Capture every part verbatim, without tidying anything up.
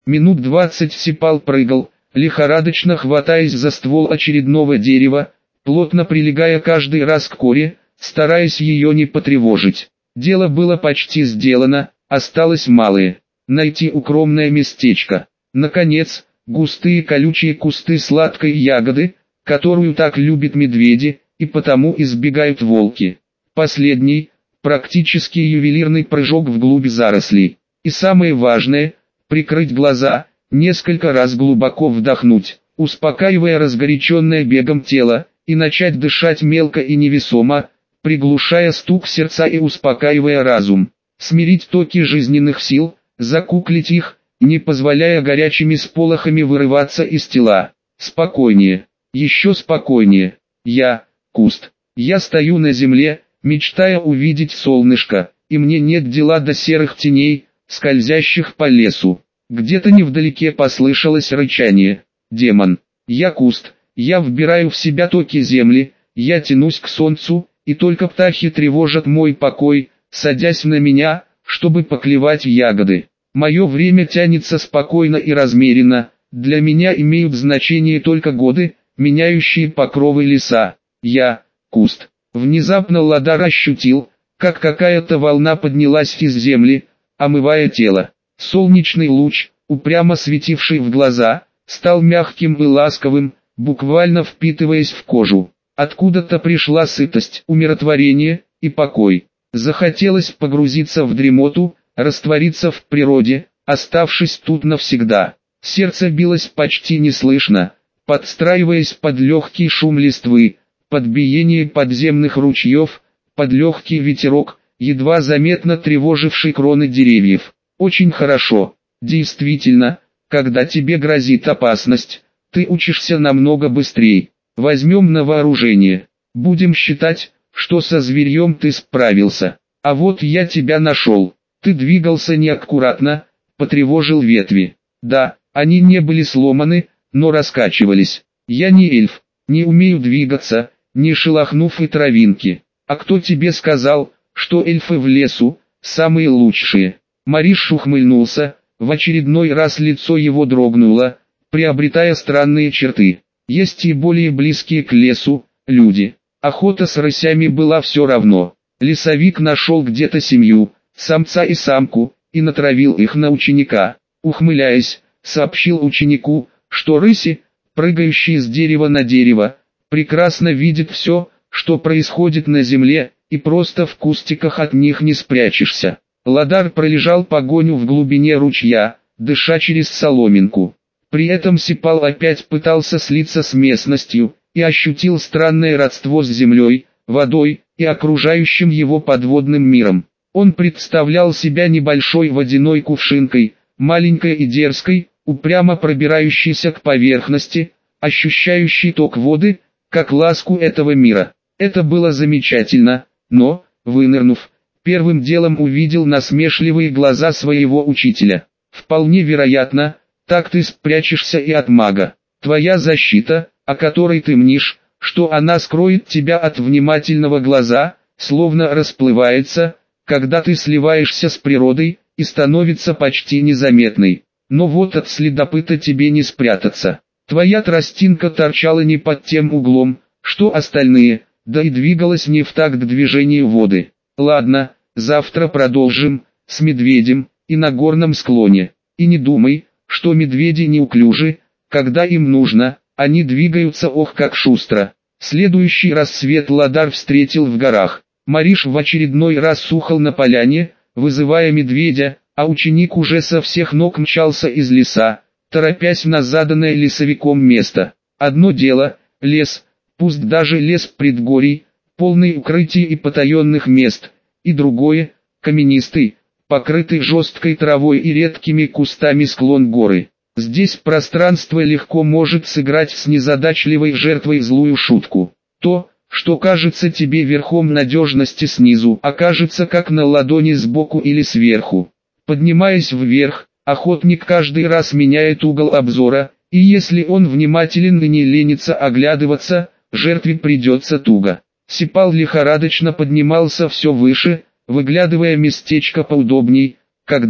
Минут двадцать Сипал прыгал, лихорадочно хватаясь за ствол очередного дерева, плотно прилегая каждый раз к коре, стараясь ее не потревожить. Дело было почти сделано, осталось малое – найти укромное местечко. Наконец, густые колючие кусты сладкой ягоды, которую так любят медведи, и потому избегают волки. Последний, практически ювелирный прыжок вглубь зарослей. И самое важное – прикрыть глаза, несколько раз глубоко вдохнуть, успокаивая разгоряченное бегом тело, и начать дышать мелко и невесомо, приглушая стук сердца и успокаивая разум. Смирить токи жизненных сил, закуклить их, не позволяя горячими сполохами вырываться из тела. Спокойнее, еще спокойнее. Я – куст. Я стою на земле, мечтая увидеть солнышко, и мне нет дела до серых теней, скользящих по лесу. Где-то невдалеке послышалось рычание. Демон. Я куст, я вбираю в себя токи земли, я тянусь к солнцу, и только птахи тревожат мой покой, садясь на меня, чтобы поклевать ягоды. Мое время тянется спокойно и размеренно, для меня имеют значение только годы, меняющие покровы леса. Я – куст. Внезапно Ладар ощутил, как какая-то волна поднялась из земли, омывая тело. Солнечный луч, упрямо светивший в глаза, стал мягким и ласковым, буквально впитываясь в кожу. Откуда-то пришла сытость, умиротворение и покой. Захотелось погрузиться в дремоту, раствориться в природе, оставшись тут навсегда. Сердце билось почти неслышно, подстраиваясь под легкий шум листвы, под биение подземных ручьев, под легкий ветерок, едва заметно тревоживший кроны деревьев. Очень хорошо. Действительно, когда тебе грозит опасность, ты учишься намного быстрее. Возьмем на вооружение. Будем считать, что со зверьем ты справился. А вот я тебя нашел. Ты двигался неаккуратно, потревожил ветви. Да, они не были сломаны, но раскачивались. Я не эльф, не умею двигаться, не шелохнув и травинки. А кто тебе сказал, что эльфы в лесу самые лучшие? Мариш ухмыльнулся, в очередной раз лицо его дрогнуло, приобретая странные черты. Есть и более близкие к лесу люди. Охота с рысями была все равно. Лесовик нашел где-то семью, самца и самку, и натравил их на ученика. Ухмыляясь, сообщил ученику, что рыси, прыгающие с дерева на дерево, прекрасно видят все, что происходит на земле, и просто в кустиках от них не спрячешься. Ладар пролежал погоню в глубине ручья, дыша через соломинку. При этом Сипал опять пытался слиться с местностью, и ощутил странное родство с землей, водой и окружающим его подводным миром. Он представлял себя небольшой водяной кувшинкой, маленькой и дерзкой, упрямо пробирающейся к поверхности, ощущающей ток воды, как ласку этого мира. Это было замечательно, но, вынырнув, первым делом увидел насмешливые глаза своего учителя. Вполне вероятно, так ты спрячешься и от мага. Твоя защита, о которой ты мнишь, что она скроет тебя от внимательного глаза, словно расплывается, когда ты сливаешься с природой, и становится почти незаметной. Но вот от следопыта тебе не спрятаться. Твоя тростинка торчала не под тем углом, что остальные, да и двигалась не в такт движению воды. Ладно, завтра продолжим, с медведем, и на горном склоне. И не думай, что медведи неуклюжи, когда им нужно, они двигаются ох как шустро. Следующий рассвет Ладар встретил в горах. Мариш в очередной раз сухал на поляне, вызывая медведя, а ученик уже со всех ног мчался из леса, торопясь на заданное лесовиком место. Одно дело – лес, пусть даже лес предгорий, полный укрытий и потаенных мест, и другое – каменистый, покрытый жесткой травой и редкими кустами склон горы. Здесь пространство легко может сыграть с незадачливой жертвой злую шутку. То, что кажется тебе верхом надежности снизу, окажется как на ладони сбоку или сверху. Поднимаясь вверх, охотник каждый раз меняет угол обзора, и если он внимателен и не ленится оглядываться, жертве придется туго. Сипал лихорадочно поднимался все выше, выглядывая местечко поудобней, когда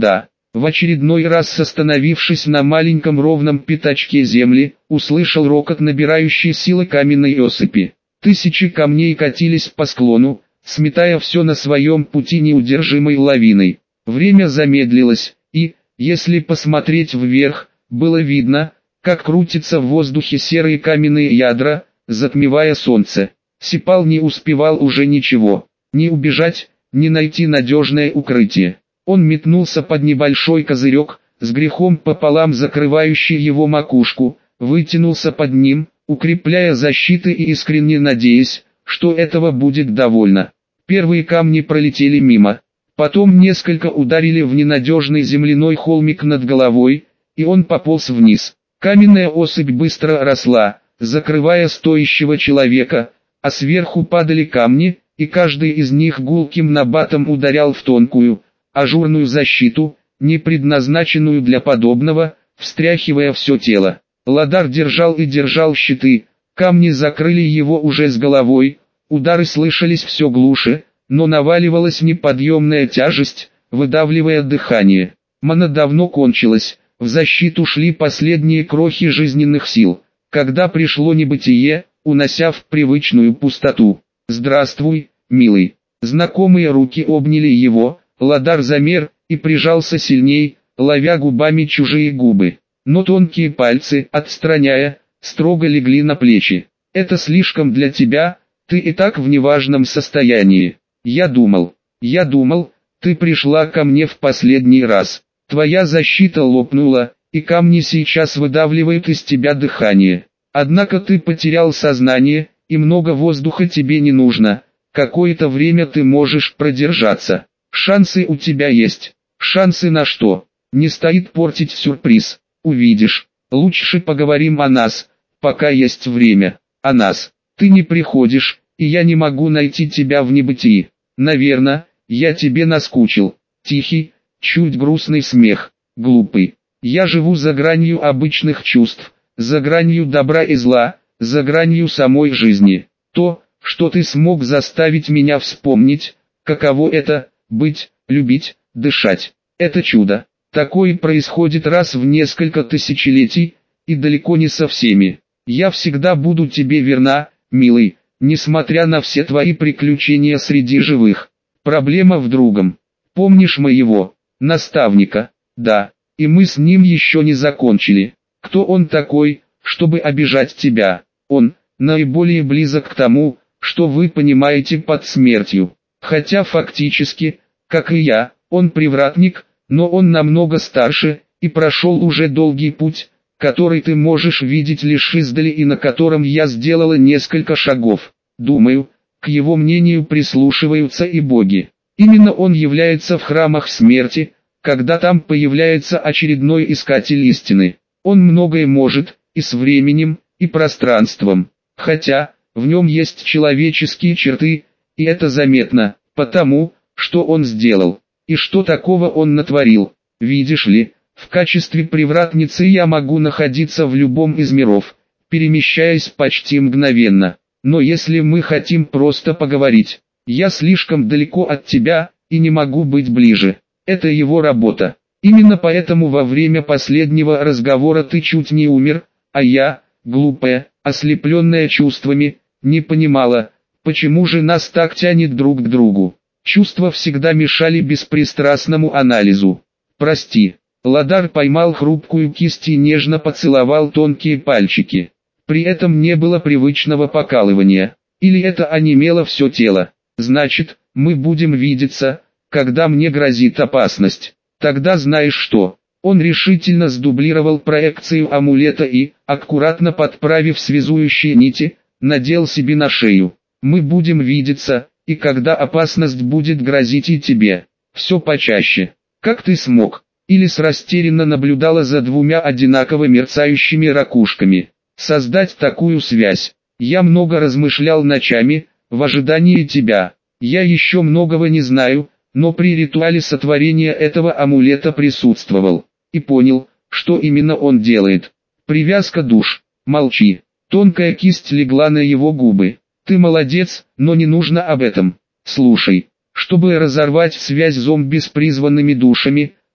В очередной раз остановившись на маленьком ровном пятачке земли, услышал рокот набирающей силы каменной осыпи. Тысячи камней катились по склону, сметая все на своем пути неудержимой лавиной. Время замедлилось, и, если посмотреть вверх, было видно, как крутятся в воздухе серые каменные ядра, затмевая солнце. Сипал не успевал уже ничего, ни убежать, ни найти надежное укрытие. Он метнулся под небольшой козырек, с грехом пополам закрывающий его макушку, вытянулся под ним, укрепляя защиты и искренне надеясь, что этого будет довольно. Первые камни пролетели мимо. Потом несколько ударили в ненадежный земляной холмик над головой, и он пополз вниз. Каменная осыпь быстро росла, закрывая стоящего человека, а сверху падали камни, и каждый из них гулким набатом ударял в тонкую, ажурную защиту, не предназначенную для подобного, встряхивая все тело. Ладар держал и держал щиты, камни закрыли его уже с головой, удары слышались все глуше, но наваливалась неподъемная тяжесть, выдавливая дыхание. Мана давно кончилась, в защиту шли последние крохи жизненных сил, когда пришло небытие, унося в привычную пустоту. «Здравствуй, милый». Знакомые руки обняли его, Ладар замер и прижался сильней, ловя губами чужие губы. Но тонкие пальцы, отстраняя, строго легли на плечи. «Это слишком для тебя, ты и так в неважном состоянии. Я думал, я думал, ты пришла ко мне в последний раз. Твоя защита лопнула, и камни сейчас выдавливают из тебя дыхание. Однако ты потерял сознание, и много воздуха тебе не нужно. Какое-то время ты можешь продержаться. Шансы у тебя есть. Шансы на что? Не стоит портить сюрприз. Увидишь. Лучше поговорим о нас, пока есть время. О нас. Ты не приходишь, и я не могу найти тебя в небытии. Наверное, я тебе наскучил». Тихий, чуть грустный смех. «Глупый. Я живу за гранью обычных чувств, за гранью добра и зла, за гранью самой жизни. То, что ты смог заставить меня вспомнить, каково это – быть, любить, дышать. Это чудо. Такое происходит раз в несколько тысячелетий, и далеко не со всеми. Я всегда буду тебе верна, милый, несмотря на все твои приключения среди живых. Проблема в другом. Помнишь моего наставника? Да, и мы с ним еще не закончили. Кто он такой, чтобы обижать тебя? Он наиболее близок к тому, что вы понимаете под смертью. Хотя фактически, как и я, он привратник, но он намного старше, и прошел уже долгий путь, который ты можешь видеть лишь издали и на котором я сделала несколько шагов. Думаю, к его мнению прислушиваются и боги. Именно он является в храмах смерти, когда там появляется очередной искатель истины. Он многое может, и с временем, и пространством. Хотя, в нем есть человеческие черты, и это заметно, потому, что он сделал, и что такого он натворил. Видишь ли, в качестве привратницы я могу находиться в любом из миров, перемещаясь почти мгновенно. Но если мы хотим просто поговорить, я слишком далеко от тебя, и не могу быть ближе. Это его работа. Именно поэтому во время последнего разговора ты чуть не умер, а я, глупая, ослепленная чувствами, не понимала, почему же нас так тянет друг к другу. Чувства всегда мешали беспристрастному анализу. Прости. Ладар поймал хрупкую кисть и нежно поцеловал тонкие пальчики. При этом не было привычного покалывания. Или это онемело все тело. Значит, мы будем видеться, когда мне грозит опасность. Тогда знаешь что? Он решительно сдублировал проекцию амулета и, аккуратно подправив связующие нити, надел себе на шею. Мы будем видеться, и когда опасность будет грозить и тебе. Все почаще. Как ты смог? Илис растерянно наблюдала за двумя одинаково мерцающими ракушками. Создать такую связь. Я много размышлял ночами, в ожидании тебя. Я еще многого не знаю, но при ритуале сотворения этого амулета присутствовал. И понял, что именно он делает. Привязка душ. Молчи. Тонкая кисть легла на его губы. Ты молодец, но не нужно об этом. Слушай, чтобы разорвать связь зомби с призванными душами,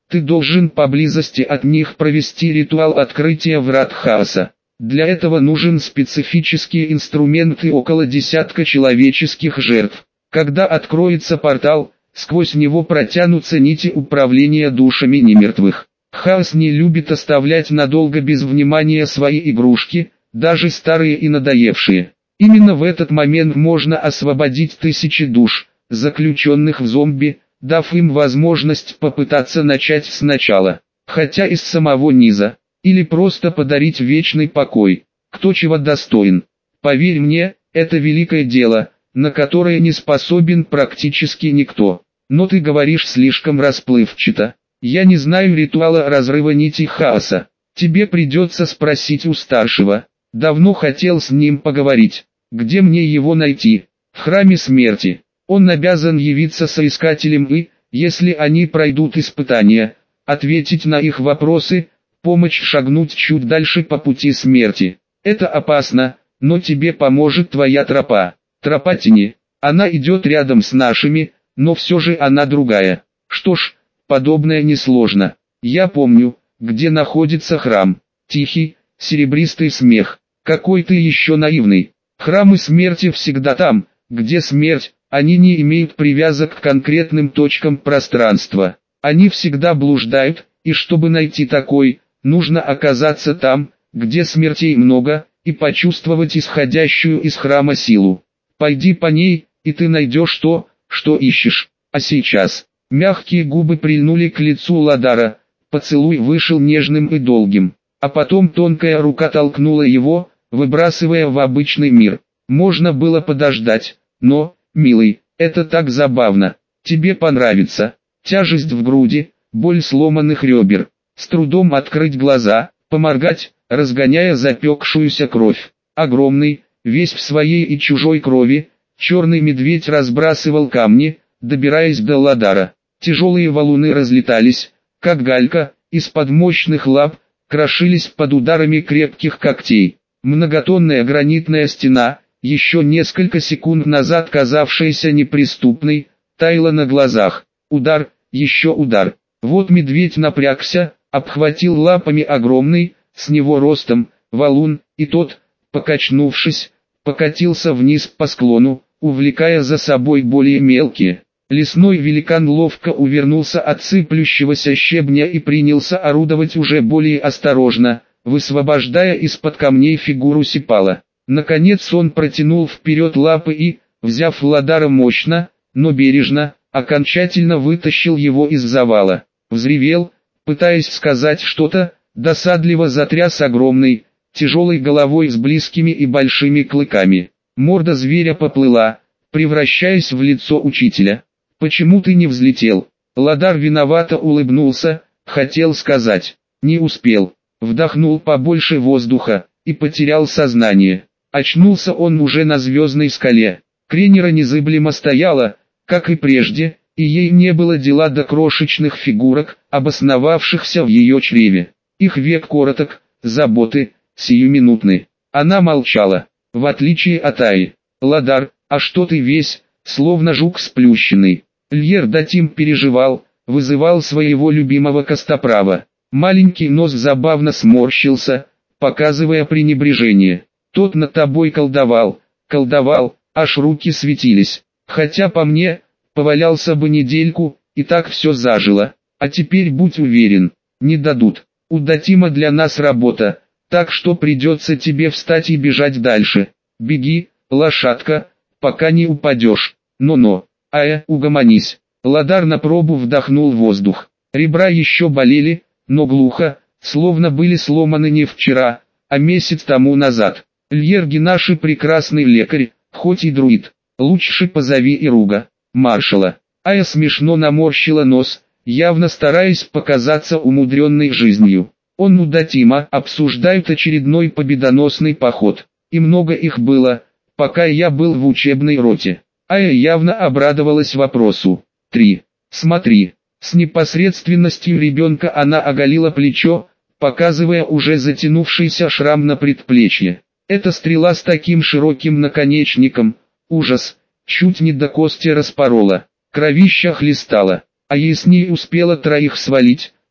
Ты должен поблизости от них провести ритуал открытия врат хаоса. Для этого нужен специфический инструмент и около десятка человеческих жертв. Когда откроется портал, сквозь него протянутся нити управления душами немертвых. Хаос не любит оставлять надолго без внимания свои игрушки, даже старые и надоевшие. Именно в этот момент можно освободить тысячи душ, заключенных в зомби, дав им возможность попытаться начать сначала, хотя из самого низа, или просто подарить вечный покой. Кто чего достоин. Поверь мне, это великое дело, на которое не способен практически никто. Но ты говоришь слишком расплывчато. Я не знаю ритуала разрыва нитей хаоса. Тебе придется спросить у старшего. Давно хотел с ним поговорить. Где мне его найти? В храме смерти. Он обязан явиться соискателем и, если они пройдут испытания, ответить на их вопросы, помочь шагнуть чуть дальше по пути смерти. Это опасно, но тебе поможет твоя тропа. Тропа тени. Она идет рядом с нашими, но все же она другая. Что ж, подобное несложно. Я помню, где находится храм. Тихий, серебристый смех. Какой ты еще наивный. Храмы смерти всегда там, где смерть. Они не имеют привязок к конкретным точкам пространства. Они всегда блуждают, и чтобы найти такой, нужно оказаться там, где смертей много, и почувствовать исходящую из храма силу. Пойди по ней, и ты найдешь то, что ищешь. А сейчас, мягкие губы прильнули к лицу Ладара, поцелуй вышел нежным и долгим, а потом тонкая рука толкнула его, выбрасывая в обычный мир. Можно было подождать, но... «Милый, это так забавно. Тебе понравится. Тяжесть в груди, боль сломанных ребер. С трудом открыть глаза, поморгать, разгоняя запекшуюся кровь. Огромный, весь в своей и чужой крови, черный медведь разбрасывал камни, добираясь до Ладара. Тяжелые валуны разлетались, как галька, из-под мощных лап, крошились под ударами крепких когтей. Многотонная гранитная стена, еще несколько секунд назад казавшаяся неприступной, таяла на глазах. Удар, еще удар. Вот медведь напрягся, обхватил лапами огромный, с него ростом, валун, и тот, покачнувшись, покатился вниз по склону, увлекая за собой более мелкие. Лесной великан ловко увернулся от сыплющегося щебня и принялся орудовать уже более осторожно, высвобождая из-под камней фигуру Сипала. Наконец он протянул вперед лапы и, взяв Ладара мощно, но бережно, окончательно вытащил его из завала. Взревел, пытаясь сказать что-то, досадливо затряс огромной, тяжелой головой с близкими и большими клыками. Морда зверя поплыла, превращаясь в лицо учителя. «Почему ты не взлетел?» Ладар виновато улыбнулся, хотел сказать, не успел, вдохнул побольше воздуха и потерял сознание. Очнулся он уже на звездной скале. Кренера незыблемо стояла, как и прежде, и ей не было дела до крошечных фигурок, обосновавшихся в ее чреве. Их век короток, заботы, сиюминутны. Она молчала, в отличие от Аи. «Ладар, а что ты весь, словно жук сплющенный?» Льер Датим переживал, вызывал своего любимого костоправа. Маленький нос забавно сморщился, показывая пренебрежение. Тот над тобой колдовал, колдовал, аж руки светились. Хотя по мне, повалялся бы недельку, и так все зажило. А теперь будь уверен, не дадут. У Датима для нас работа, так что придется тебе встать и бежать дальше. Беги, лошадка, пока не упадешь. Но-но, Ая, угомонись. Ладар на пробу вдохнул воздух. Ребра еще болели, но глухо, словно были сломаны не вчера, а месяц тому назад. Льерги наши прекрасный лекарь, хоть и друид. Лучше позови Ируга, маршала. Ая смешно наморщила нос, явно стараясь показаться умудренной жизнью. Он у Датима обсуждают очередной победоносный поход. И много их было, пока я был в учебной роте. Ая явно обрадовалась вопросу. три. Смотри. С непосредственностью ребенка она оголила плечо, показывая уже затянувшийся шрам на предплечье. Эта стрела с таким широким наконечником, ужас, чуть не до кости распорола, кровища хлестала, а ей с ней успела троих свалить,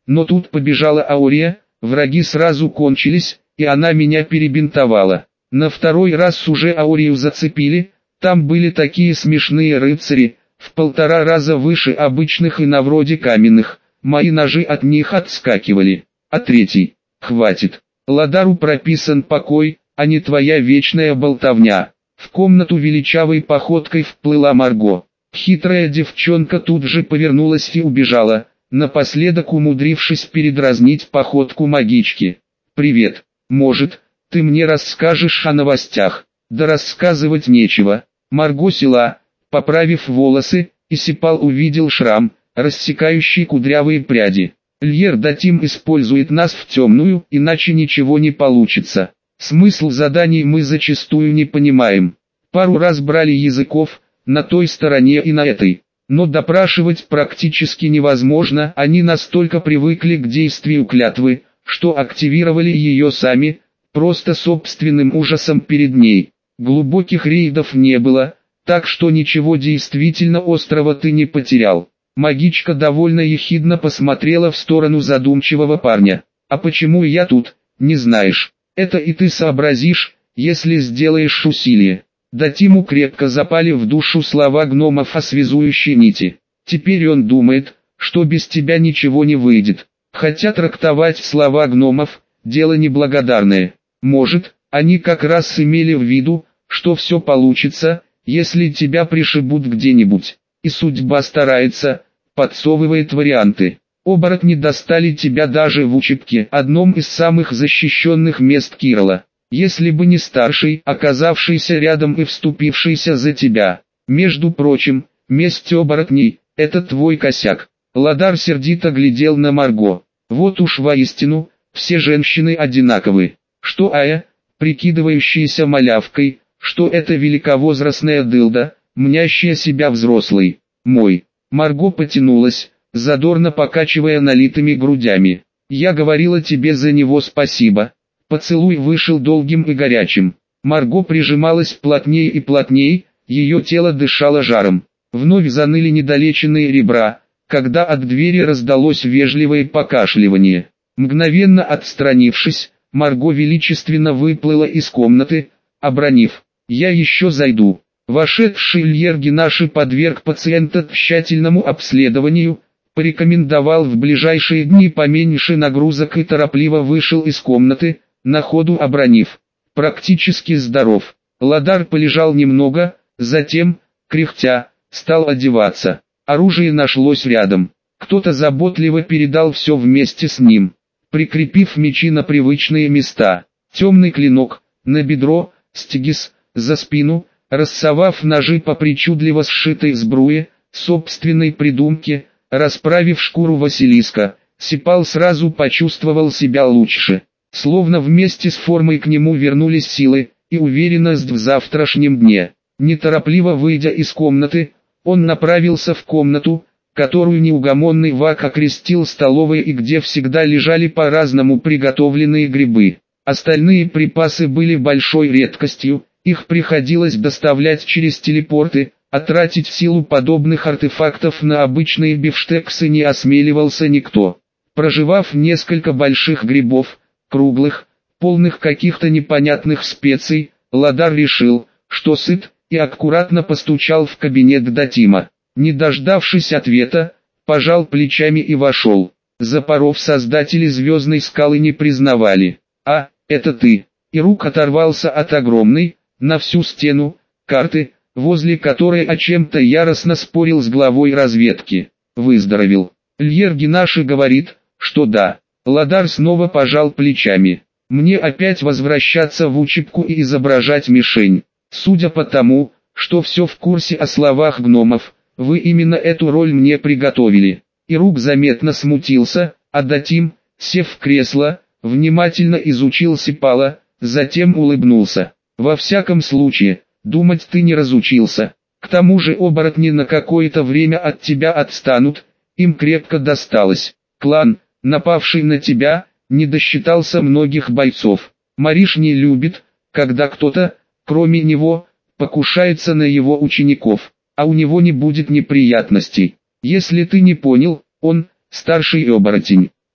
Но тут побежала Аурия, враги сразу кончились, и она меня перебинтовала. На второй раз уже Аурию зацепили, там были такие смешные рыцари, в полтора раза выше обычных и на вроде каменных, мои ножи от них отскакивали. А третий, хватит, Ладару прописан покой, а не твоя вечная болтовня. В комнату величавой походкой вплыла Марго. Хитрая девчонка тут же повернулась и убежала, напоследок умудрившись передразнить походку магички. «Привет, может, ты мне расскажешь о новостях?» «Да рассказывать нечего». Марго села, поправив волосы, и Сипал увидел шрам, рассекающий кудрявые пряди. «Льер Датим использует нас в темную, иначе ничего не получится. Смысл заданий мы зачастую не понимаем. Пару раз брали языков, на той стороне и на этой. Но допрашивать практически невозможно, они настолько привыкли к действию клятвы, что активировали ее сами, просто собственным ужасом перед ней. Глубоких рейдов не было, так что ничего действительно острого ты не потерял». Магичка довольно ехидно посмотрела в сторону задумчивого парня. «А почему я тут, не знаешь? Это и ты сообразишь, если сделаешь усилие». Датиму крепко запали в душу слова гномов о связующей нити. Теперь он думает, что без тебя ничего не выйдет. Хотя трактовать слова гномов – дело неблагодарное. Может, они как раз имели в виду, что все получится, если тебя пришибут где-нибудь. И судьба старается, подсовывает варианты. Оборотни достали тебя даже в учебке, одном из самых защищенных мест Кирилла. Если бы не старший, оказавшийся рядом и вступившийся за тебя. Между прочим, месть оборотней – это твой косяк. Ладар сердито глядел на Марго. Вот уж воистину, все женщины одинаковы. Что Ая, прикидывающаяся малявкой, что это великовозрастная дылда, мнящая себя взрослой. Мой. Марго потянулась, задорно покачивая налитыми грудями. Я говорила тебе за него спасибо. Поцелуй вышел долгим и горячим. Марго прижималась плотнее и плотнее, ее тело дышало жаром. Вновь заныли недолеченные ребра, когда от двери раздалось вежливое покашливание. Мгновенно отстранившись, Марго величественно выплыла из комнаты, обронив: «Я еще зайду». Вошедший Льер Генаши подверг пациента тщательному обследованию, порекомендовал в ближайшие дни поменьше нагрузок и торопливо вышел из комнаты, на ходу обронив: «Практически здоров». Ладар полежал немного, затем, кряхтя, стал одеваться. Оружие нашлось рядом. Кто-то заботливо передал все вместе с ним, прикрепив мечи на привычные места. Темный клинок, на бедро, стигис, за спину, рассовав ножи по причудливо сшитой сбруе, собственной придумке, расправив шкуру Василиска, Сипал сразу почувствовал себя лучше. Словно вместе с формой к нему вернулись силы и уверенность в завтрашнем дне. Неторопливо выйдя из комнаты, он направился в комнату, которую неугомонный Вак окрестил столовой и где всегда лежали по-разному приготовленные грибы. Остальные припасы были большой редкостью, их приходилось доставлять через телепорты, а тратить силу подобных артефактов на обычные бифштексы не осмеливался никто. Прожевав несколько больших грибов, круглых, полных каких-то непонятных специй, Ладар решил, что сыт, и аккуратно постучал в кабинет Датима. Не дождавшись ответа, пожал плечами и вошел. Запоров создатели Звездной Скалы не признавали. «А, это ты!» И рук оторвался от огромной, на всю стену, карты, возле которой о чем-то яростно спорил с главой разведки. «Выздоровел». Льер Генаши говорит, что да. Ладар снова пожал плечами. «Мне опять возвращаться в учебку и изображать мишень. Судя по тому, что все в курсе о словах гномов, вы именно эту роль мне приготовили». И Рук заметно смутился, а Датим, сев в кресло, внимательно изучил Сипала, затем улыбнулся. «Во всяком случае, думать ты не разучился. К тому же оборотни на какое-то время от тебя отстанут, им крепко досталось. Клан, напавший на тебя, не досчитался многих бойцов. Мариш не любит, когда кто-то, кроме него, покушается на его учеников, а у него не будет неприятностей. Если ты не понял, он, старший оборотень».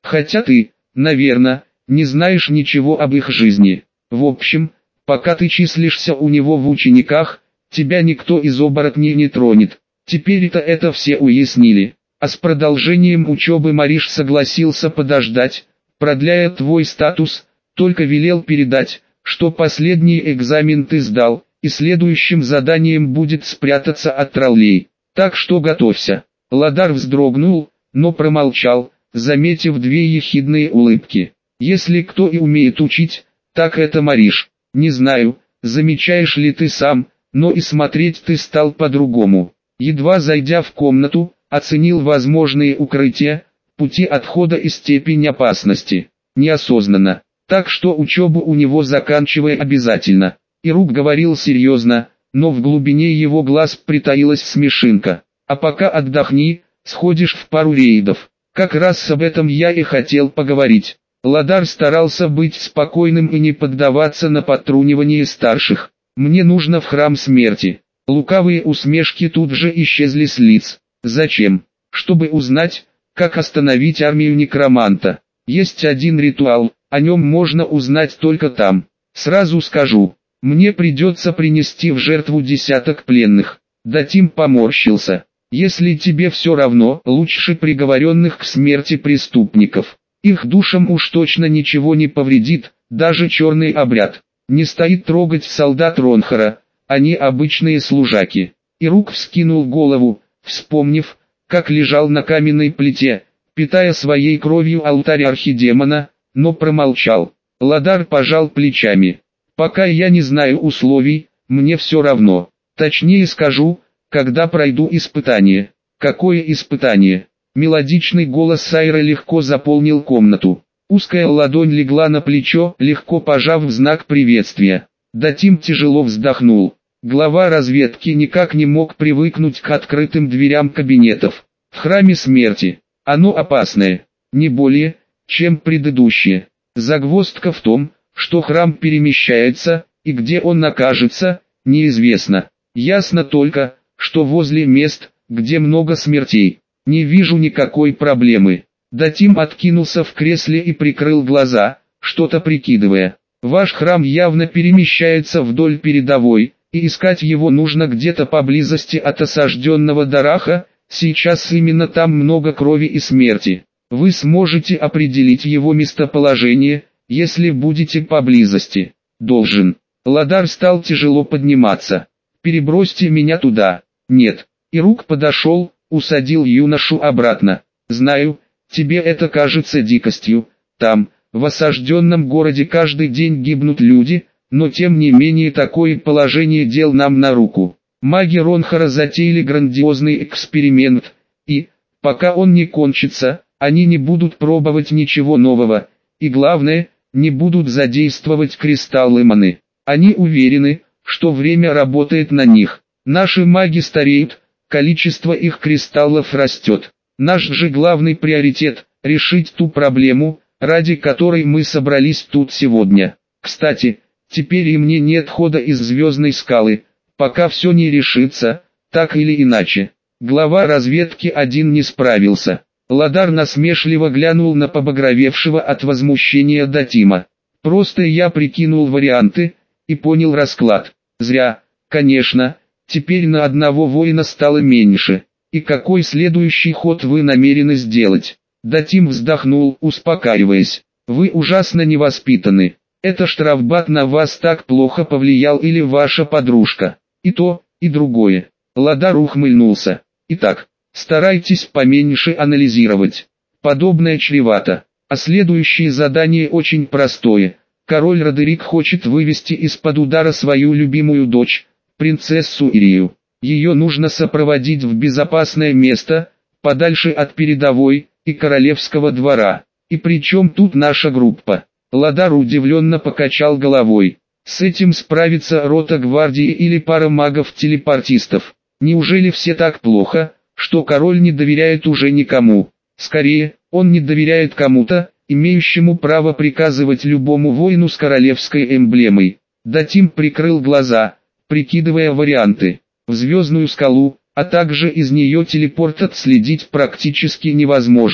Хотя ты, наверное, не знаешь ничего об их жизни. В общем, пока ты числишься у него в учениках, тебя никто из оборотней не тронет. Теперь-то это все уяснили. А с продолжением учебы Мариш согласился подождать, продляя твой статус, только велел передать, что последний экзамен ты сдал, и следующим заданием будет спрятаться от троллей. Так что готовься. Ладар вздрогнул, но промолчал, заметив две ехидные улыбки. Если кто и умеет учить, так это Мариш. Не знаю, замечаешь ли ты сам, но и смотреть ты стал по-другому. Едва зайдя в комнату, оценил возможные укрытия, пути отхода и степень опасности. Неосознанно. Так что учебу у него заканчивай обязательно. Ирук говорил серьезно, но в глубине его глаз притаилась смешинка. А пока отдохни, сходишь в пару рейдов. Как раз об этом я и хотел поговорить. Ладар старался быть спокойным и не поддаваться на подтрунивание старших. Мне нужно в храм смерти. Лукавые усмешки тут же исчезли с лиц. Зачем? Чтобы узнать, как остановить армию некроманта. Есть один ритуал, о нем можно узнать только там. Сразу скажу, мне придется принести в жертву десяток пленных. Датим поморщился. Если тебе все равно, лучше приговоренных к смерти преступников. Их душам уж точно ничего не повредит, даже черный обряд. Не стоит трогать солдат Ронхара, они обычные служаки. Ирук вскинул голову, вспомнив, как лежал на каменной плите, питая своей кровью алтарь архидемона, но промолчал. Ладар пожал плечами. Пока я не знаю условий, мне все равно. Точнее скажу, когда пройду испытание. Какое испытание? Мелодичный голос Сайра легко заполнил комнату. Узкая ладонь легла на плечо, легко пожав в знак приветствия. Датим тяжело вздохнул. Глава разведки никак не мог привыкнуть к открытым дверям кабинетов. В храме смерти. Оно опасное. Не более, чем предыдущее. Загвоздка в том, что храм перемещается, и где он окажется, неизвестно. Ясно только, что возле мест, где много смертей. Не вижу никакой проблемы. Датим откинулся в кресле и прикрыл глаза, что-то прикидывая. Ваш храм явно перемещается вдоль передовой, и искать его нужно где-то поблизости от осажденного Дараха, сейчас именно там много крови и смерти. Вы сможете определить его местоположение, если будете поблизости. Должен. Ладар стал тяжело подниматься. Перебросьте меня туда. Нет. Ирук подошел, усадил юношу обратно. Знаю, тебе это кажется дикостью. Там, в осажденном городе каждый день гибнут люди, но тем не менее такое положение дел нам на руку. Маги Ронхара затеяли грандиозный эксперимент, и, пока он не кончится, они не будут пробовать ничего нового, и главное, не будут задействовать кристаллы маны. Они уверены, что время работает на них. Наши маги стареют, количество их кристаллов растет. Наш же главный приоритет – решить ту проблему, ради которой мы собрались тут сегодня. Кстати, теперь и мне нет хода из звездной скалы, пока все не решится, так или иначе. Глава разведки один не справился. Ладар насмешливо глянул на побагровевшего от возмущения Датима. Просто я прикинул варианты, и понял расклад. Зря, конечно, теперь на одного воина стало меньше. И какой следующий ход вы намерены сделать? Датим вздохнул, успокаиваясь. Вы ужасно невоспитаны. Это штрафбат на вас так плохо повлиял или ваша подружка? И то, и другое. Ладар ухмыльнулся. Итак, старайтесь поменьше анализировать. Подобное чревато. А следующее задание очень простое. Король Родерик хочет вывести из-под удара свою любимую дочь, принцессу Ирию. Ее нужно сопроводить в безопасное место, подальше от передовой и королевского двора. И причем тут наша группа? Ладар удивленно покачал головой. С этим справится рота гвардии или пара магов-телепортистов. Неужели все так плохо, что король не доверяет уже никому? Скорее, он не доверяет кому-то, имеющему право приказывать любому воину с королевской эмблемой. Датим прикрыл глаза, прикидывая варианты. В звездную скалу, а также из нее телепорт отследить практически невозможно.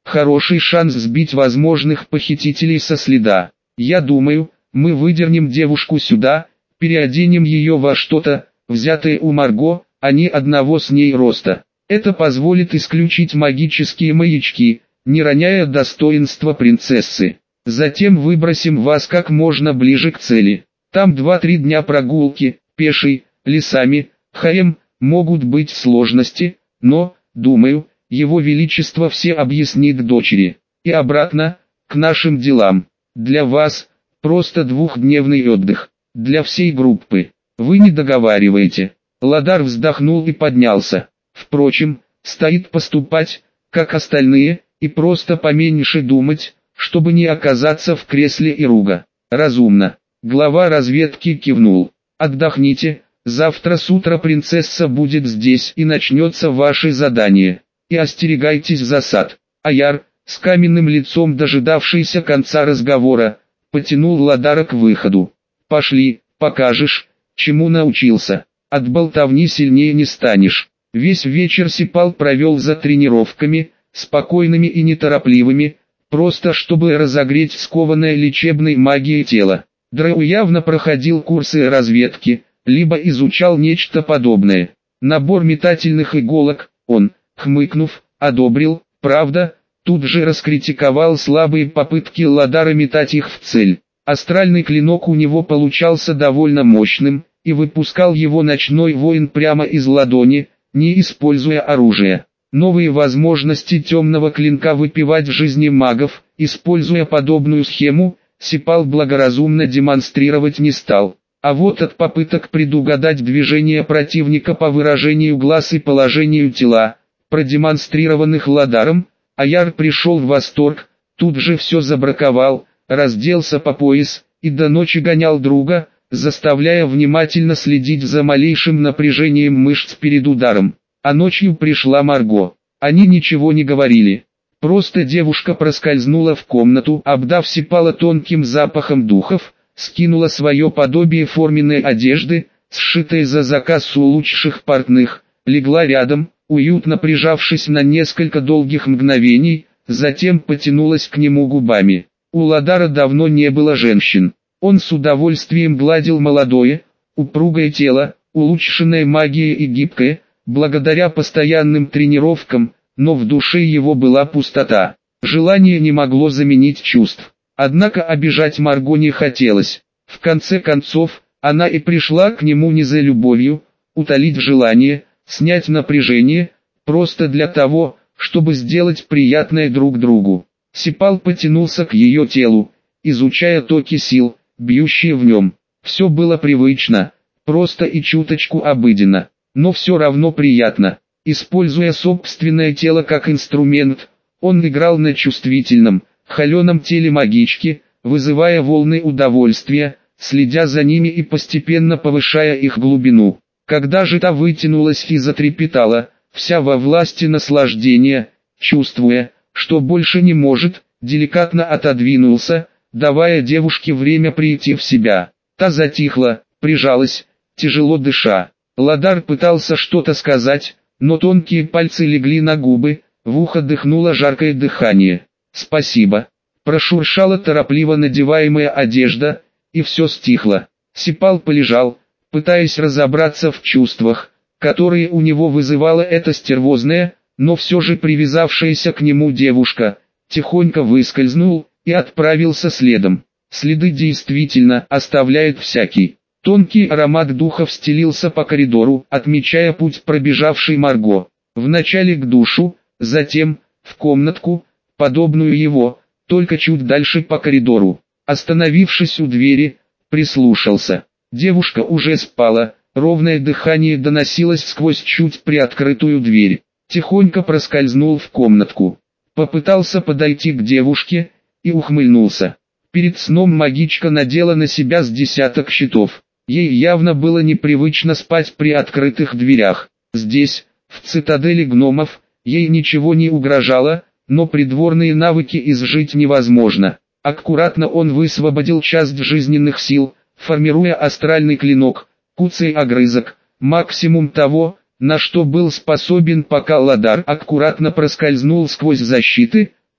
Хороший шанс сбить возможных похитителей со следа. Я думаю, мы выдернем девушку сюда, переоденем ее во что-то, взятое у Марго, а не одного с ней роста. Это позволит исключить магические маячки, не роняя достоинства принцессы. Затем выбросим вас как можно ближе к цели. Там два-три дня прогулки, пешей, лесами, хаем, могут быть сложности, но, думаю, его величество все объяснит дочери. И обратно, к нашим делам. Для вас, просто двухдневный отдых. Для всей группы. Вы не договариваете. Ладар вздохнул и поднялся. Впрочем, стоит поступать, как остальные, и просто поменьше думать, чтобы не оказаться в кресле Ируга. Разумно. Глава разведки кивнул. Отдохните, завтра с утра принцесса будет здесь и начнется ваше задание. И остерегайтесь засад. Аяр, с каменным лицом дожидавшийся конца разговора, потянул Ладара к выходу. Пошли, покажешь, чему научился. От болтовни сильнее не станешь. Весь вечер Сипал провел за тренировками, спокойными и неторопливыми, просто чтобы разогреть скованное лечебной магией тело. Драу явно проходил курсы разведки, либо изучал нечто подобное. Набор метательных иголок, он, хмыкнув, одобрил, правда, тут же раскритиковал слабые попытки Ладара метать их в цель. Астральный клинок у него получался довольно мощным, и выпускал его ночной воин прямо из ладони, не используя оружие. Новые возможности темного клинка выпивать жизни магов, используя подобную схему, Сипал благоразумно демонстрировать не стал. А вот от попыток предугадать движение противника по выражению глаз и положению тела, продемонстрированных Ладаром, Аяр пришел в восторг, тут же все забраковал, разделся по пояс, и до ночи гонял друга, заставляя внимательно следить за малейшим напряжением мышц перед ударом. А ночью пришла Марго. Они ничего не говорили. Просто девушка проскользнула в комнату, обдав Сипала тонким запахом духов, скинула свое подобие форменной одежды, сшитой за заказ у лучших портных, легла рядом, уютно прижавшись на несколько долгих мгновений, затем потянулась к нему губами. У Ладара давно не было женщин. Он с удовольствием гладил молодое, упругое тело, улучшенное магией и гибкое, благодаря постоянным тренировкам, но в душе его была пустота. Желание не могло заменить чувств. Однако обижать Марго не хотелось. В конце концов, она и пришла к нему не за любовью, утолить желание, снять напряжение, просто для того, чтобы сделать приятное друг другу. Сипал потянулся к ее телу, изучая токи сил, бьющие в нем. Все было привычно, просто и чуточку обыденно, но все равно приятно. Используя собственное тело как инструмент, он играл на чувствительном, холеном теле магички, вызывая волны удовольствия, следя за ними и постепенно повышая их глубину. Когда же та вытянулась и затрепетала, вся во власти наслаждения, чувствуя, что больше не может, деликатно отодвинулся, давая девушке время прийти в себя. Та затихла, прижалась, тяжело дыша. Ладар пытался что-то сказать, но тонкие пальцы легли на губы, в ухо дыхнуло жаркое дыхание. «Спасибо». Прошуршала торопливо надеваемая одежда, и все стихло. Сипал полежал, пытаясь разобраться в чувствах, которые у него вызывала эта стервозная, но все же привязавшаяся к нему девушка, тихонько выскользнул и отправился следом. Следы действительно оставляют всякий. Тонкий аромат духов стелился по коридору, отмечая путь пробежавшей Марго. Вначале к душу, затем, в комнатку, подобную его, только чуть дальше по коридору. Остановившись у двери, прислушался. Девушка уже спала, ровное дыхание доносилось сквозь чуть приоткрытую дверь. Тихонько проскользнул в комнатку. Попытался подойти к девушке, и ухмыльнулся. Перед сном магичка надела на себя с десяток щитов. Ей явно было непривычно спать при открытых дверях. Здесь, в цитадели гномов, ей ничего не угрожало, но придворные навыки изжить невозможно. Аккуратно он высвободил часть жизненных сил, формируя астральный клинок, куцый огрызок, максимум того, на что был способен, пока Ладар аккуратно проскользнул сквозь защиты,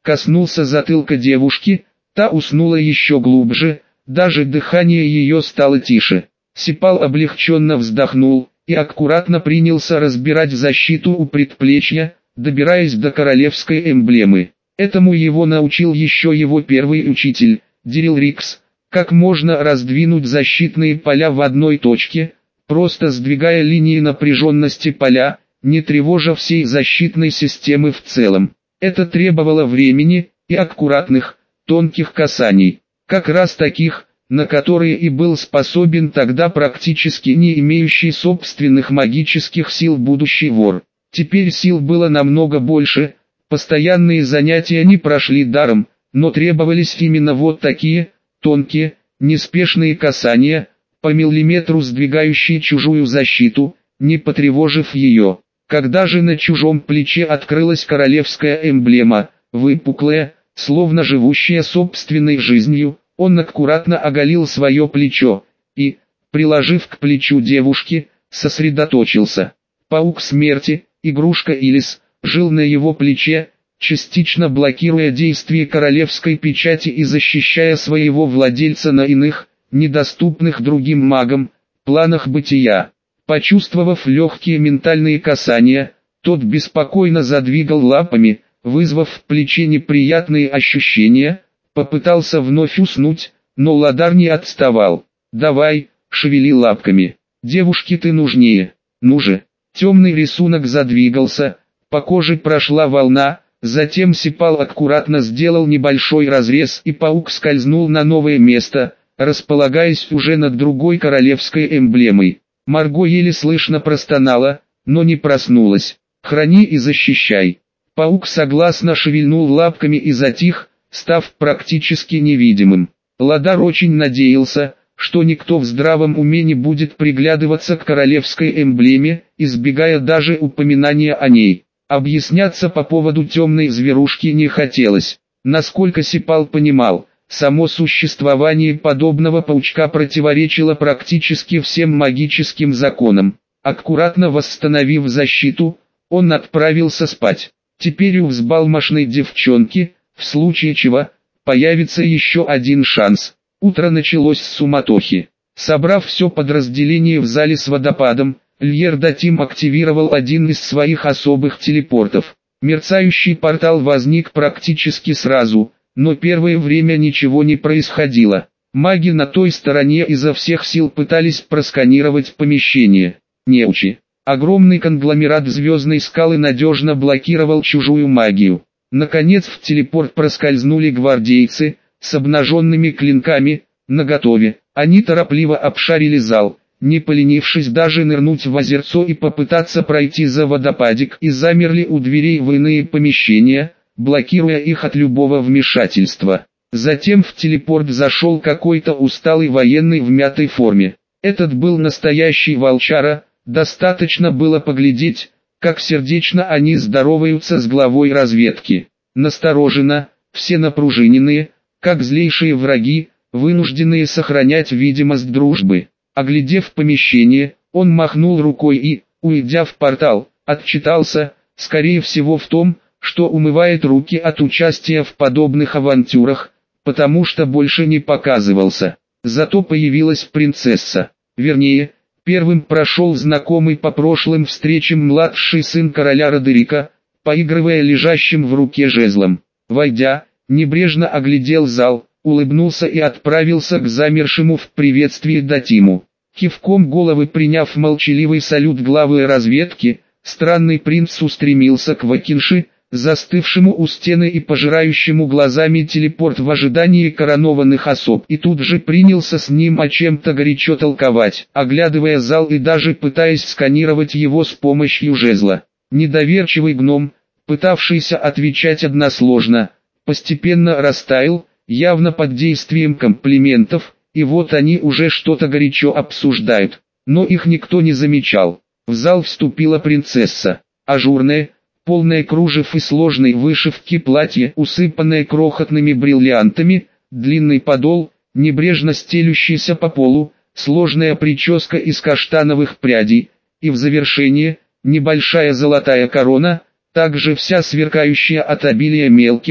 коснулся затылка девушки, та уснула еще глубже, даже дыхание ее стало тише. Сипал облегченно вздохнул и аккуратно принялся разбирать защиту у предплечья, добираясь до королевской эмблемы. Этому его научил еще его первый учитель, Дирил Рикс, как можно раздвинуть защитные поля в одной точке, просто сдвигая линии напряженности поля, не тревожа всей защитной системы в целом. Это требовало времени и аккуратных, тонких касаний, как раз таких, на которые и был способен тогда практически не имеющий собственных магических сил будущий вор. Теперь сил было намного больше, постоянные занятия не прошли даром, но требовались именно вот такие, тонкие, неспешные касания, по миллиметру сдвигающие чужую защиту, не потревожив ее. Когда же на чужом плече открылась королевская эмблема, выпуклая, словно живущая собственной жизнью, он аккуратно оголил свое плечо и, приложив к плечу девушки, сосредоточился. Паук смерти, игрушка Илис, жил на его плече, частично блокируя действие королевской печати и защищая своего владельца на иных, недоступных другим магам, планах бытия. Почувствовав легкие ментальные касания, тот беспокойно задвигал лапами, вызвав в плече неприятные ощущения, попытался вновь уснуть, но Ладар не отставал. «Давай, шевели лапками, девушке ты нужнее, ну же». Темный рисунок задвигался, по коже прошла волна, затем Сипал аккуратно сделал небольшой разрез и паук скользнул на новое место, располагаясь уже над другой королевской эмблемой. Марго еле слышно простонала, но не проснулась. «Храни и защищай». Паук согласно шевельнул лапками и затих, став практически невидимым. Ладар очень надеялся, что никто в здравом уме не будет приглядываться к королевской эмблеме, избегая даже упоминания о ней. Объясняться по поводу темной зверушки не хотелось. Насколько Сипал понимал, само существование подобного паучка противоречило практически всем магическим законам. Аккуратно восстановив защиту, он отправился спать. Теперь у взбалмошной девчонки, в случае чего, появится еще один шанс. Утро началось с суматохи. Собрав все подразделение в зале с водопадом, Льердатим активировал один из своих особых телепортов. Мерцающий портал возник практически сразу, но первое время ничего не происходило. Маги на той стороне изо всех сил пытались просканировать помещение. Неучи. Огромный конгломерат звездной скалы надежно блокировал чужую магию. Наконец в телепорт проскользнули гвардейцы, с обнаженными клинками, наготове. Они торопливо обшарили зал, не поленившись даже нырнуть в озерцо и попытаться пройти за водопадик, и замерли у дверей в иные помещения, блокируя их от любого вмешательства. Затем в телепорт зашел какой-то усталый военный в мятой форме. Этот был настоящий волчара, достаточно было поглядеть, как сердечно они здороваются с главой разведки. Настороженно, все напружиненные, как злейшие враги, вынужденные сохранять видимость дружбы. Оглядев помещение, он махнул рукой и, уйдя в портал, отчитался, скорее всего в том, что умывает руки от участия в подобных авантюрах, потому что больше не показывался. Зато появилась принцесса. Вернее, первым прошел знакомый по прошлым встречам младший сын короля Родерика, поигрывая лежащим в руке жезлом. Войдя, небрежно оглядел зал, улыбнулся и отправился к замершему в приветствии Датиму. Кивком головы приняв молчаливый салют главы разведки, странный принц устремился к Вакинши, застывшему у стены и пожирающему глазами телепорт в ожидании коронованных особ, и тут же принялся с ним о чем-то горячо толковать, оглядывая зал и даже пытаясь сканировать его с помощью жезла. Недоверчивый гном, пытавшийся отвечать односложно, постепенно растаял, явно под действием комплиментов, и вот они уже что-то горячо обсуждают, но их никто не замечал. В зал вступила принцесса, ажурная, полное кружев и сложной вышивки платье, усыпанное крохотными бриллиантами, длинный подол, небрежно стелющийся по полу, сложная прическа из каштановых прядей, и в завершение, небольшая золотая корона, также вся сверкающая от обилия мелких,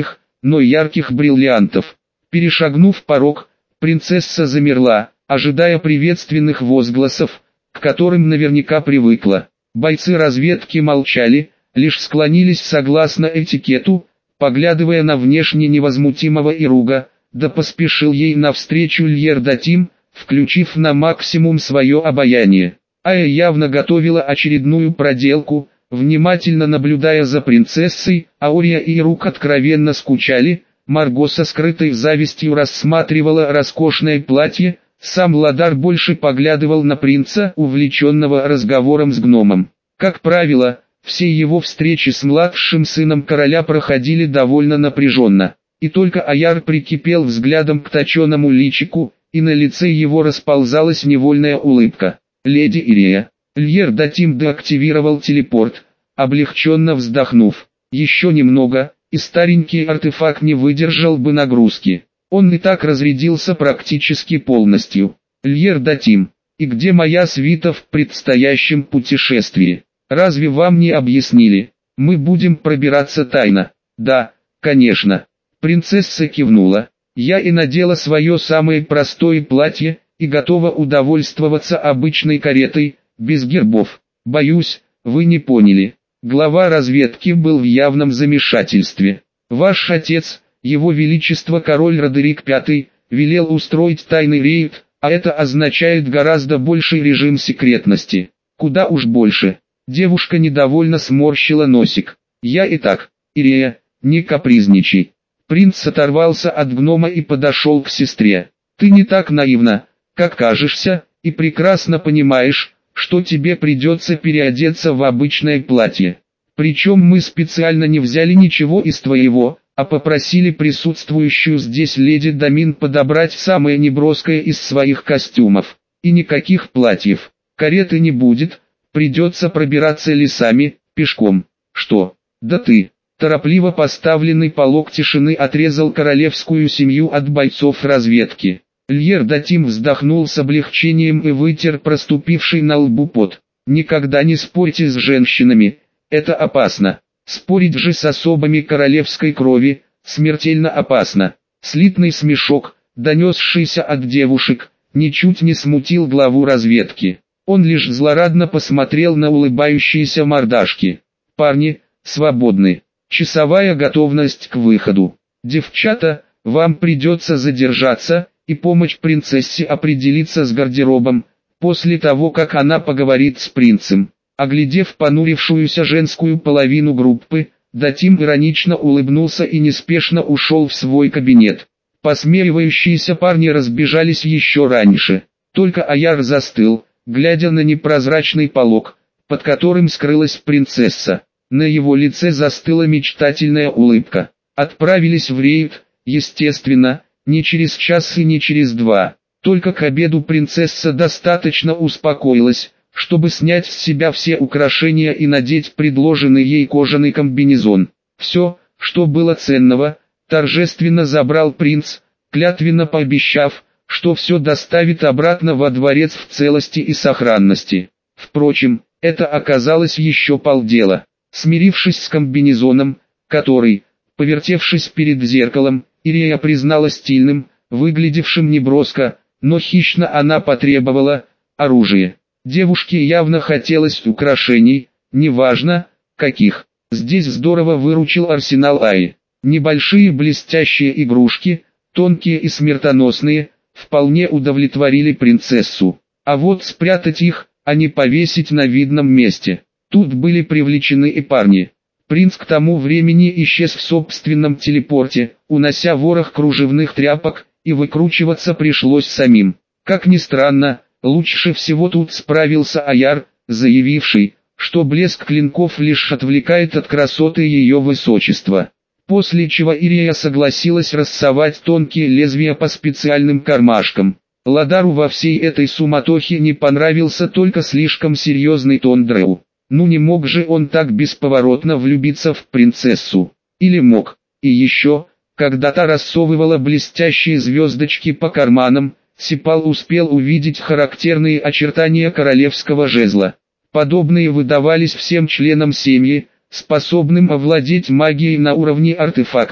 но ярких бриллиантов. Перешагнув порог, принцесса замерла, ожидая приветственных возгласов, к которым наверняка привыкла. Бойцы разведки молчали, лишь склонились согласно этикету, поглядывая на внешне невозмутимого Ируга, да поспешил ей навстречу Льер Датим, включив на максимум свое обаяние. Ая явно готовила очередную проделку, внимательно наблюдая за принцессой, Аурия и Ирук откровенно скучали, Марго со скрытой завистью рассматривала роскошное платье, сам Ладар больше поглядывал на принца, увлеченного разговором с гномом. Как правило, все его встречи с младшим сыном короля проходили довольно напряженно, и только Аяр прикипел взглядом к точеному личику, и на лице его расползалась невольная улыбка. «Леди Ирия». Льер Датим деактивировал телепорт, облегченно вздохнув. Еще немного, и старенький артефакт не выдержал бы нагрузки. Он и так разрядился практически полностью. «Льер Датим, и где моя свита в предстоящем путешествии? Разве вам не объяснили? Мы будем пробираться тайно». «Да, конечно». Принцесса кивнула. «Я и надела свое самое простое платье, и готова удовольствоваться обычной каретой, без гербов. Боюсь, вы не поняли». Глава разведки был в явном замешательстве. «Ваш отец, его величество король Родерик пятый, велел устроить тайный рейд, а это означает гораздо больший режим секретности. Куда уж больше». Девушка недовольно сморщила носик. «Я и так, Ирия, не капризничай». Принц оторвался от гнома и подошел к сестре. «Ты не так наивна, как кажешься, и прекрасно понимаешь, что тебе придется переодеться в обычное платье. Причем мы специально не взяли ничего из твоего, а попросили присутствующую здесь леди Дамин подобрать самое неброское из своих костюмов. И никаких платьев. Кареты не будет, придется пробираться лесами, пешком». «Что? Да ты!» Торопливо поставленный полог тишины отрезал королевскую семью от бойцов разведки. Льер Датим вздохнул с облегчением и вытер проступивший на лбу пот. «Никогда не спорьте с женщинами, это опасно. Спорить же с особами королевской крови, смертельно опасно». Слитный смешок, донесшийся от девушек, ничуть не смутил главу разведки. Он лишь злорадно посмотрел на улыбающиеся мордашки. «Парни, свободны. Часовая готовность к выходу. Девчата, вам придется задержаться и помочь принцессе определиться с гардеробом, после того как она поговорит с принцем». Оглядев понурившуюся женскую половину группы, Датим иронично улыбнулся и неспешно ушел в свой кабинет. Посмеивающиеся парни разбежались еще раньше. Только Аяр застыл, глядя на непрозрачный полог, под которым скрылась принцесса. На его лице застыла мечтательная улыбка. Отправились в рейд, естественно, не через час и не через два. Только к обеду принцесса достаточно успокоилась, чтобы снять с себя все украшения и надеть предложенный ей кожаный комбинезон. Все, что было ценного, торжественно забрал принц, клятвенно пообещав, что все доставит обратно во дворец в целости и сохранности. Впрочем, это оказалось еще полдела. Смирившись с комбинезоном, который, повертевшись перед зеркалом, Ирия признала стильным, выглядевшим неброско, но хищно она потребовала оружие. Девушке явно хотелось украшений, неважно, каких. Здесь здорово выручил арсенал Аи. Небольшие блестящие игрушки, тонкие и смертоносные, вполне удовлетворили принцессу. А вот спрятать их, а не повесить на видном месте. Тут были привлечены и парни. Принц к тому времени исчез в собственном телепорте, унося ворох кружевных тряпок, и выкручиваться пришлось самим. Как ни странно, лучше всего тут справился Аяр, заявивший, что блеск клинков лишь отвлекает от красоты ее высочества. После чего Ирия согласилась рассовать тонкие лезвия по специальным кармашкам. Ладару во всей этой суматохе не понравился только слишком серьезный тон Дрэу. Ну не мог же он так бесповоротно влюбиться в принцессу. Или мог. И еще, когда та рассовывала блестящие звездочки по карманам, Сипал успел увидеть характерные очертания королевского жезла. Подобные выдавались всем членам семьи, способным овладеть магией на уровне артефактов,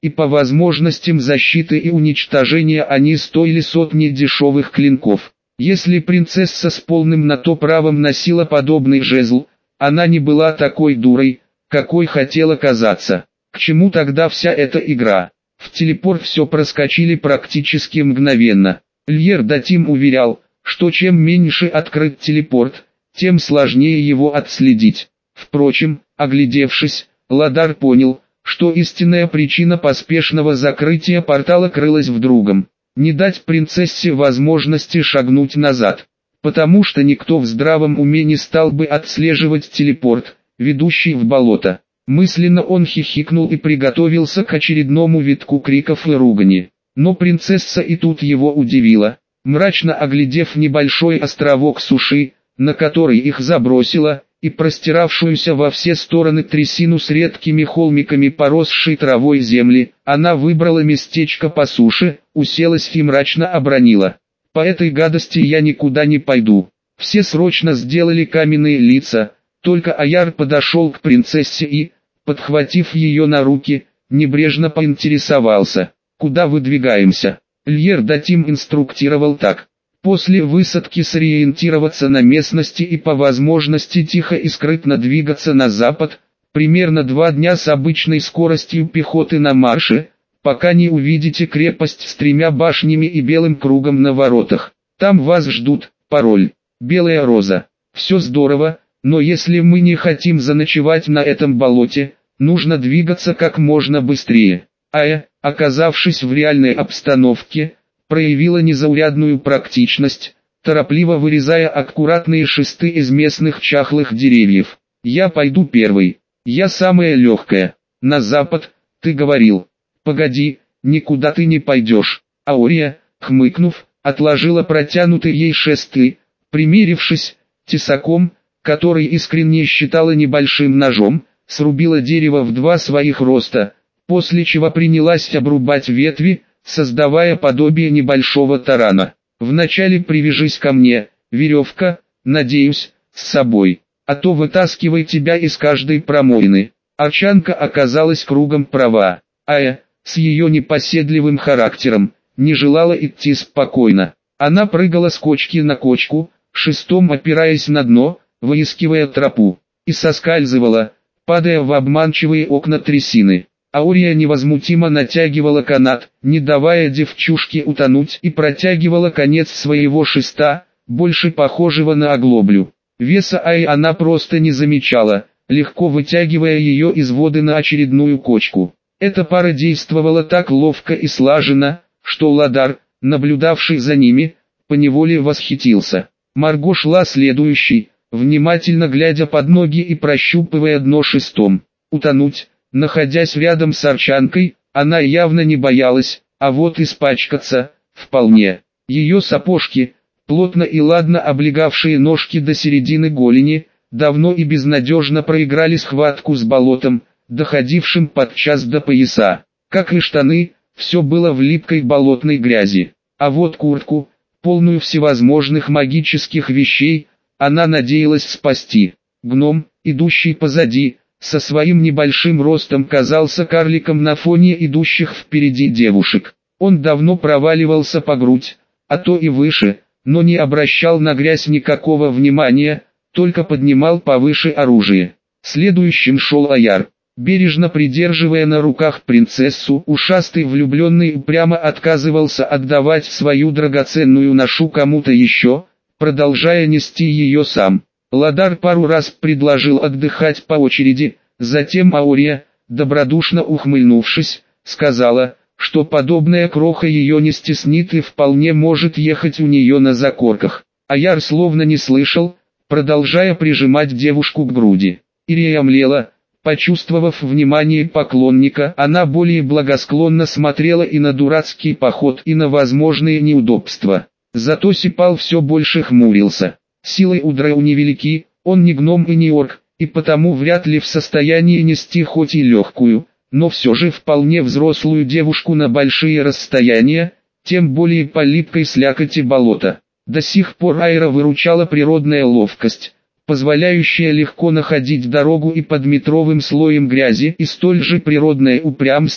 и по возможностям защиты и уничтожения они стоили сотни дешевых клинков. Если принцесса с полным на то правом носила подобный жезл, она не была такой дурой, какой хотела казаться. К чему тогда вся эта игра? В телепорт все проскочили практически мгновенно. Льер Датим уверял, что чем меньше открыт телепорт, тем сложнее его отследить. Впрочем, оглядевшись, Ладар понял, что истинная причина поспешного закрытия портала крылась в другом. Не дать принцессе возможности шагнуть назад, потому что никто в здравом уме не стал бы отслеживать телепорт, ведущий в болото. Мысленно он хихикнул и приготовился к очередному витку криков и ругани. Но принцесса и тут его удивила. Мрачно оглядев небольшой островок суши, на который их забросило, и простиравшуюся во все стороны трясину с редкими холмиками поросшей травой земли, она выбрала местечко по суше, уселась и мрачно обронила: «По этой гадости я никуда не пойду». Все срочно сделали каменные лица, только Аяр подошел к принцессе и, подхватив ее на руки, небрежно поинтересовался: «Куда выдвигаемся?» Льер Датим инструктировал так: после высадки сориентироваться на местности и по возможности тихо и скрытно двигаться на запад, примерно два дня с обычной скоростью пехоты на марше, пока не увидите крепость с тремя башнями и белым кругом на воротах. Там вас ждут. Пароль: Белая Роза. Все здорово, но если мы не хотим заночевать на этом болоте, нужно двигаться как можно быстрее. Ая, оказавшись в реальной обстановке, проявила незаурядную практичность, торопливо вырезая аккуратные шесты из местных чахлых деревьев. «Я пойду первый. Я самая легкая. На запад, ты говорил». «Погоди, никуда ты не пойдешь». Аория, хмыкнув, отложила протянутые ей шесты, примерившись, тесаком, который искренне считала небольшим ножом, срубила дерево в два своих роста, после чего принялась обрубать ветви, создавая подобие небольшого тарана. «Вначале привяжись ко мне, веревка, надеюсь, с собой, а то вытаскивай тебя из каждой промоины». Арчанка оказалась кругом права. Ая, с ее непоседливым характером, не желала идти спокойно. Она прыгала с кочки на кочку, шестом опираясь на дно, выискивая тропу, и соскальзывала, падая в обманчивые окна трясины. Аория невозмутимо натягивала канат, не давая девчушке утонуть, и протягивала конец своего шеста, больше похожего на оглоблю. Веса Аи она просто не замечала, легко вытягивая ее из воды на очередную кочку. Эта пара действовала так ловко и слаженно, что Ладар, наблюдавший за ними, поневоле восхитился. Марго шла следующей, внимательно глядя под ноги и прощупывая дно шестом. Утонуть, находясь рядом с Арчанкой, она явно не боялась, а вот испачкаться – вполне. Ее сапожки, плотно и ладно облегавшие ножки до середины голени, давно и безнадежно проиграли схватку с болотом, доходившим подчас до пояса. Как и штаны, все было в липкой болотной грязи. А вот куртку, полную всевозможных магических вещей, она надеялась спасти. Гном, идущий позади, со своим небольшим ростом казался карликом на фоне идущих впереди девушек. Он давно проваливался по грудь, а то и выше, но не обращал на грязь никакого внимания, только поднимал повыше оружие. Следующим шел Аяр. Бережно придерживая на руках принцессу, ушастый влюбленный прямо отказывался отдавать свою драгоценную ношу кому-то еще, продолжая нести ее сам. Ладар пару раз предложил отдыхать по очереди, затем Аория, добродушно ухмыльнувшись, сказала, что подобная кроха ее не стеснит и вполне может ехать у нее на закорках. Аяр словно не слышал, продолжая прижимать девушку к груди. Ирия млела. Почувствовав внимание поклонника, она более благосклонно смотрела и на дурацкий поход, и на возможные неудобства. Зато Сипал все больше хмурился. Силы у Драу невелики, он не гном и не орк, и потому вряд ли в состоянии нести хоть и легкую, но все же вполне взрослую девушку на большие расстояния, тем более по липкой слякоти болота. До сих пор Айра выручала природная ловкость, позволяющая легко находить дорогу и под метровым слоем грязи, и столь же природное упрямство,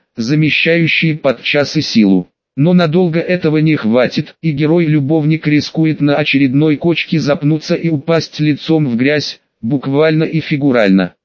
замещающие подчас и силу. Но надолго этого не хватит, и герой-любовник рискует на очередной кочке запнуться и упасть лицом в грязь, буквально и фигурально.